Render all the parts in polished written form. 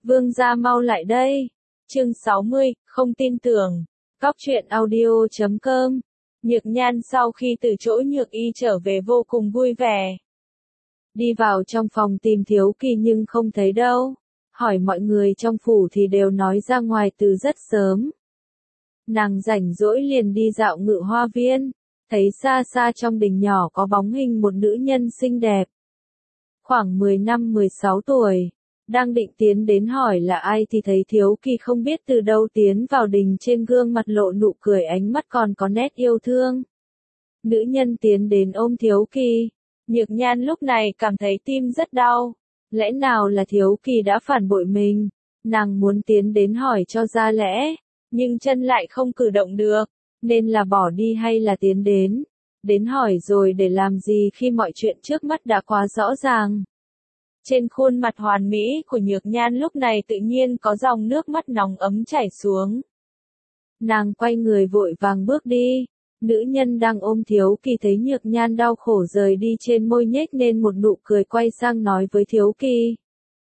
Vương gia mau lại đây. Chương 60, không tin tưởng. Cóc truyện audio.com. Nhược Nhan sau khi từ chỗ Nhược Y trở về vô cùng vui vẻ. Đi vào trong phòng tìm Thiếu Kỳ nhưng không thấy đâu. Hỏi mọi người trong phủ thì đều nói ra ngoài từ rất sớm. Nàng rảnh rỗi liền đi dạo Ngự Hoa Viên. Thấy xa xa trong đình nhỏ có bóng hình một nữ nhân xinh đẹp. Khoảng 15-16 tuổi. Đang định tiến đến hỏi là ai thì thấy Thiếu Kỳ không biết từ đâu tiến vào đình, trên gương mặt lộ nụ cười, ánh mắt còn có nét yêu thương. Nữ nhân tiến đến ôm Thiếu Kỳ. Nhược Nhan lúc này cảm thấy tim rất đau. Lẽ nào là Thiếu Kỳ đã phản bội mình? Nàng muốn tiến đến hỏi cho ra lẽ, nhưng chân lại không cử động được, nên là bỏ đi hay là tiến đến? Đến hỏi rồi để làm gì khi mọi chuyện trước mắt đã quá rõ ràng. Trên khuôn mặt hoàn mỹ của Nhược Nhan lúc này tự nhiên có dòng nước mắt nóng ấm chảy xuống. Nàng quay người vội vàng bước đi. Nữ nhân đang ôm Thiếu Kỳ thấy Nhược Nhan đau khổ rời đi, trên môi nhếch nên một nụ cười, quay sang nói với Thiếu Kỳ.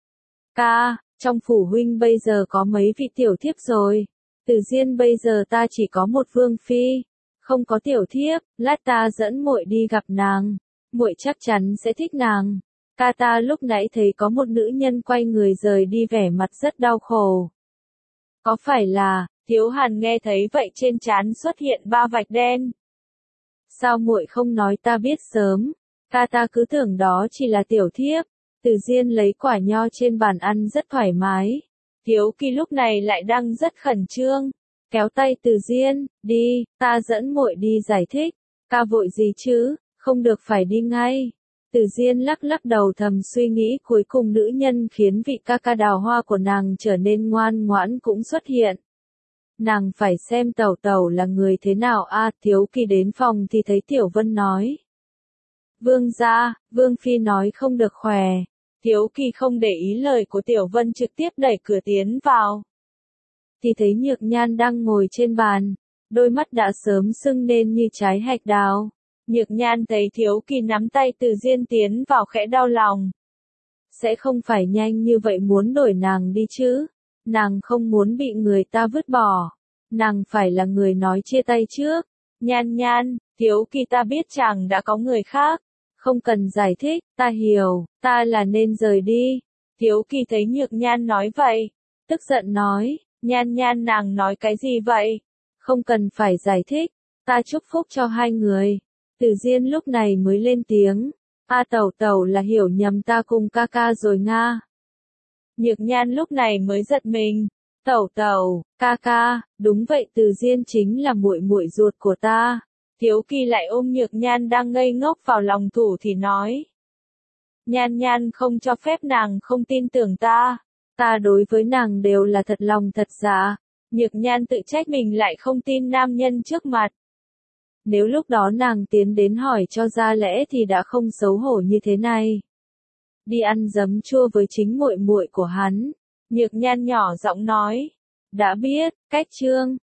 Ca, trong phủ huynh bây giờ có mấy vị tiểu thiếp rồi. Từ Diên bây giờ ta chỉ có một vương phi, không có tiểu thiếp, lát ta dẫn muội đi gặp nàng. Muội chắc chắn sẽ thích nàng. Ca ta lúc nãy thấy có một nữ nhân quay người rời đi vẻ mặt rất đau khổ. Có phải là? Thiếu Hàn nghe thấy vậy trên trán xuất hiện 3 vạch đen. Sao muội không nói ta biết sớm? Ca ta cứ tưởng đó chỉ là tiểu thiếp. Từ Diên lấy quả nho trên bàn ăn rất thoải mái. Thiếu Kỳ lúc này lại đang rất khẩn trương. Kéo tay Từ Diên, đi, ta dẫn muội đi giải thích. Ca vội gì chứ, không được phải đi ngay. Từ Diên lắc lắc đầu thầm suy nghĩ, cuối cùng nữ nhân khiến vị ca ca đào hoa của nàng trở nên ngoan ngoãn cũng xuất hiện. Nàng phải xem Tẩu Tẩu là người thế nào a. Thiếu Kỳ đến phòng thì thấy Tiểu Vân nói. Vương gia, Vương Phi nói không được khỏe. Thiếu Kỳ không để ý lời của Tiểu Vân, trực tiếp đẩy cửa tiến vào. Thì thấy Nhược Nhan đang ngồi trên bàn, đôi mắt đã sớm sưng lên như trái hạch đào. Nhược Nhan thấy Thiếu Kỳ nắm tay Từ Diên tiến vào khẽ đau lòng. Sẽ không phải nhanh như vậy muốn đổi nàng đi chứ? Nàng không muốn bị người ta vứt bỏ. Nàng phải là người nói chia tay trước. Nhan Nhan, Thiếu Kỳ ta biết chàng đã có người khác. Không cần giải thích, ta hiểu, ta là nên rời đi. Thiếu Kỳ thấy Nhược Nhan nói vậy, tức giận nói, Nhan Nhan nàng nói cái gì vậy? Không cần phải giải thích, ta chúc phúc cho hai người. Từ Diên lúc này mới lên tiếng, Tẩu Tẩu là hiểu nhầm ta cùng ca ca rồi nga. Nhược Nhan lúc này mới giật mình, Tẩu Tẩu, ca ca, đúng vậy, Từ Diên chính là muội muội ruột của ta. Thiếu Kỳ lại ôm Nhược Nhan đang ngây ngốc vào lòng thủ thì nói. Nhan Nhan không cho phép nàng không tin tưởng ta. Ta đối với nàng đều là thật lòng thật dạ. Nhược Nhan tự trách mình lại không tin nam nhân trước mặt. Nếu lúc đó nàng tiến đến hỏi cho ra lẽ thì đã không xấu hổ như thế này. Đi ăn giấm chua với chính muội muội của hắn. Nhược Nhan nhỏ giọng nói. Đã biết, cách chương.